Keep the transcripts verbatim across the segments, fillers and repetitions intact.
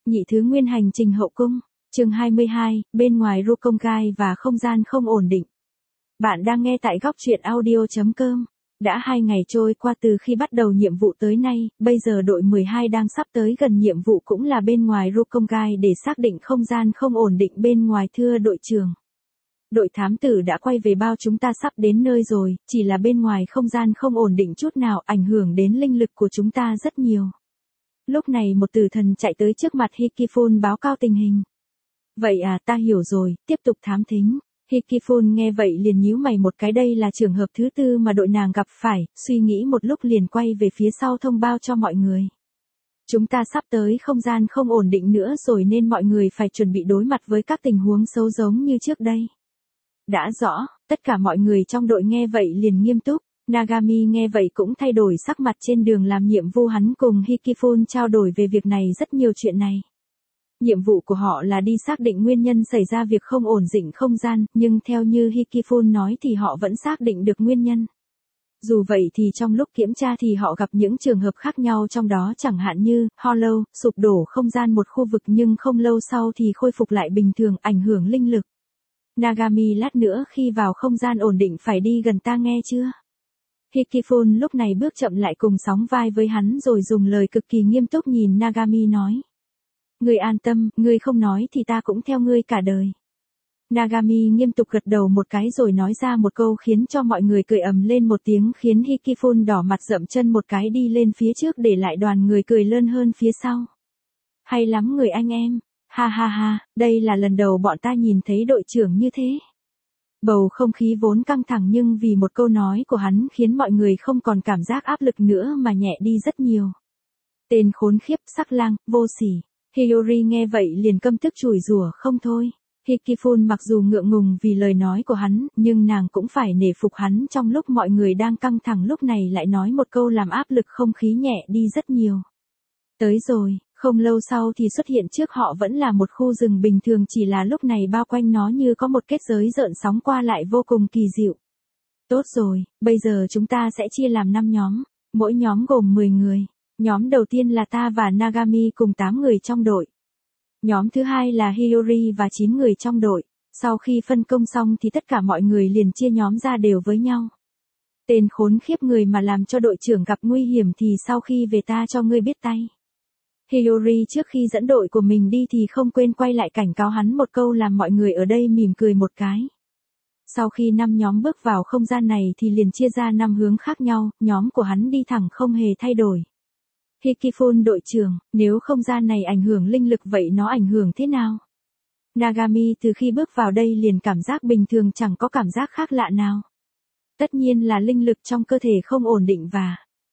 Nhị thứ nguyên hành trình hậu cung, chương hai mươi hai, bên ngoài Rukongai và không gian không ổn định. Bạn đang nghe tại góc truyện audio chấm com. Đã hai ngày trôi qua từ khi bắt đầu nhiệm vụ tới nay, bây giờ đội mười hai đang sắp tới gần nhiệm vụ cũng là bên ngoài Rukongai để xác định không gian không ổn định bên ngoài thưa đội trưởng. Đội thám tử đã quay về bao chúng ta sắp đến nơi rồi, chỉ là bên ngoài không gian không ổn định chút nào, ảnh hưởng đến linh lực của chúng ta rất nhiều. Lúc này một tử thần chạy tới trước mặt Hikifun báo cáo tình hình. Vậy à, ta hiểu rồi, tiếp tục thám thính. Hikifun nghe vậy liền nhíu mày một cái, đây là trường hợp thứ tư mà đội nàng gặp phải, suy nghĩ một lúc liền quay về phía sau thông báo cho mọi người. Chúng ta sắp tới không gian không ổn định nữa rồi nên mọi người phải chuẩn bị đối mặt với các tình huống xấu giống như trước đây. Đã rõ, tất cả mọi người trong đội nghe vậy liền nghiêm túc. Nagami nghe vậy cũng thay đổi sắc mặt. Trên đường làm nhiệm vụ hắn cùng Hikifun trao đổi về việc này rất nhiều chuyện này. Nhiệm vụ của họ là đi xác định nguyên nhân xảy ra việc không ổn định không gian, nhưng theo như Hikifun nói thì họ vẫn xác định được nguyên nhân. Dù vậy thì trong lúc kiểm tra thì họ gặp những trường hợp khác nhau, trong đó chẳng hạn như Hollow, sụp đổ không gian một khu vực nhưng không lâu sau thì khôi phục lại bình thường, ảnh hưởng linh lực. Nagami, lát nữa khi vào không gian ổn định phải đi gần ta nghe chưa? Hikifun lúc này bước chậm lại cùng sóng vai với hắn rồi dùng lời cực kỳ nghiêm túc nhìn Nagami nói. Ngươi an tâm, ngươi không nói thì ta cũng theo ngươi cả đời. Nagami nghiêm túc gật đầu một cái rồi nói ra một câu khiến cho mọi người cười ầm lên một tiếng, khiến Hikifun đỏ mặt dậm chân một cái đi lên phía trước để lại đoàn người cười lơn hơn phía sau. Hay lắm người anh em, ha ha ha, đây là lần đầu bọn ta nhìn thấy đội trưởng như thế. Bầu không khí vốn căng thẳng nhưng vì một câu nói của hắn khiến mọi người không còn cảm giác áp lực nữa mà nhẹ đi rất nhiều. Tên khốn khiếp, sắc lang, vô sỉ. Hiyori nghe vậy liền căm tức chửi rủa không thôi. Hikifun mặc dù ngượng ngùng vì lời nói của hắn, nhưng nàng cũng phải nể phục hắn, trong lúc mọi người đang căng thẳng lúc này lại nói một câu làm áp lực không khí nhẹ đi rất nhiều. Tới rồi, không lâu sau thì xuất hiện trước họ vẫn là một khu rừng bình thường, chỉ là lúc này bao quanh nó như có một kết giới rợn sóng qua lại vô cùng kỳ diệu. Tốt rồi, bây giờ chúng ta sẽ chia làm năm nhóm, mỗi nhóm gồm mười người. Nhóm đầu tiên là ta và Nagami cùng tám người trong đội. Nhóm thứ hai là Hiyori và chín người trong đội. Sau khi phân công xong thì tất cả mọi người liền chia nhóm ra đều với nhau. Tên khốn khiếp, người mà làm cho đội trưởng gặp nguy hiểm thì sau khi về ta cho ngươi biết tay. Hiyori trước khi dẫn đội của mình đi thì không quên quay lại cảnh cáo hắn một câu làm mọi người ở đây mỉm cười một cái. Sau khi năm nhóm bước vào không gian này thì liền chia ra năm hướng khác nhau, nhóm của hắn đi thẳng không hề thay đổi. Hikifun đội trưởng, nếu không gian này ảnh hưởng linh lực vậy nó ảnh hưởng thế nào? Nagami từ khi bước vào đây liền cảm giác bình thường, chẳng có cảm giác khác lạ nào. Tất nhiên là linh lực trong cơ thể không ổn định và...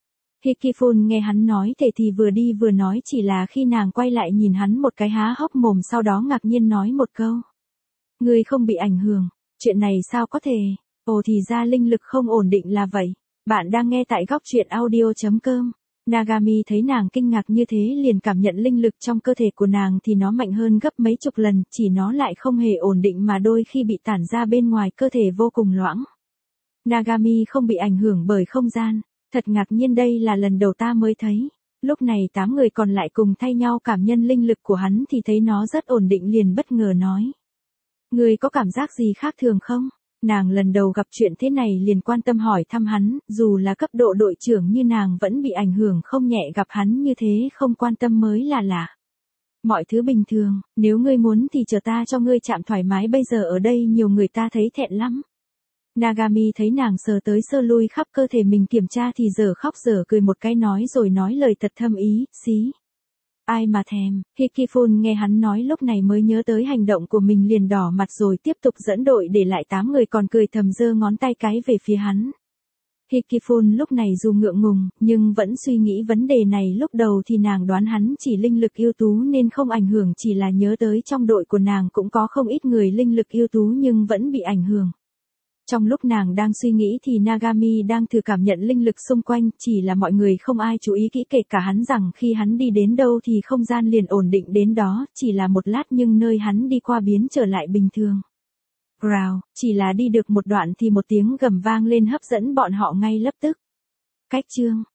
Hikifun nghe hắn nói thế thì vừa đi vừa nói, chỉ là khi nàng quay lại nhìn hắn một cái há hốc mồm, sau đó ngạc nhiên nói một câu. Ngươi không bị ảnh hưởng, chuyện này sao có thể? Ồ, thì ra linh lực không ổn định là vậy. Bạn đang nghe tại góc truyện audio chấm com. Nagami thấy nàng kinh ngạc như thế liền cảm nhận linh lực trong cơ thể của nàng thì nó mạnh hơn gấp mấy chục lần, chỉ nó lại không hề ổn định mà đôi khi bị tản ra bên ngoài cơ thể vô cùng loãng. Nagami không bị ảnh hưởng bởi không gian, thật ngạc nhiên, đây là lần đầu ta mới thấy. Lúc này tám người còn lại cùng thay nhau cảm nhận linh lực của hắn thì thấy nó rất ổn định, liền bất ngờ nói. Ngươi có cảm giác gì khác thường không? Nàng lần đầu gặp chuyện thế này liền quan tâm hỏi thăm hắn, dù là cấp độ đội trưởng như nàng vẫn bị ảnh hưởng không nhẹ, gặp hắn như thế không quan tâm mới là lạ. Mọi thứ bình thường, nếu ngươi muốn thì chờ ta cho ngươi chạm thoải mái, bây giờ ở đây nhiều người ta thấy thẹn lắm. Nagami thấy nàng sờ tới sơ lui khắp cơ thể mình kiểm tra thì giờ khóc giờ cười một cái nói rồi nói lời thật thâm ý, xí. Ai mà thèm. Hikifun nghe hắn nói lúc này mới nhớ tới hành động của mình liền đỏ mặt rồi tiếp tục dẫn đội, để lại tám người còn cười thầm giơ ngón tay cái về phía hắn. Hikifun lúc này dù ngượng ngùng, nhưng vẫn suy nghĩ vấn đề này. Lúc đầu thì nàng đoán hắn chỉ linh lực ưu tú nên không ảnh hưởng, chỉ là nhớ tới trong đội của nàng cũng có không ít người linh lực ưu tú nhưng vẫn bị ảnh hưởng. Trong lúc nàng đang suy nghĩ thì Nagami đang thử cảm nhận linh lực xung quanh, chỉ là mọi người không ai chú ý kỹ, kể cả hắn, rằng khi hắn đi đến đâu thì không gian liền ổn định đến đó, chỉ là một lát nhưng nơi hắn đi qua biến trở lại bình thường. Growl, chỉ là đi được một đoạn thì một tiếng gầm vang lên hấp dẫn bọn họ ngay lập tức. Cách chương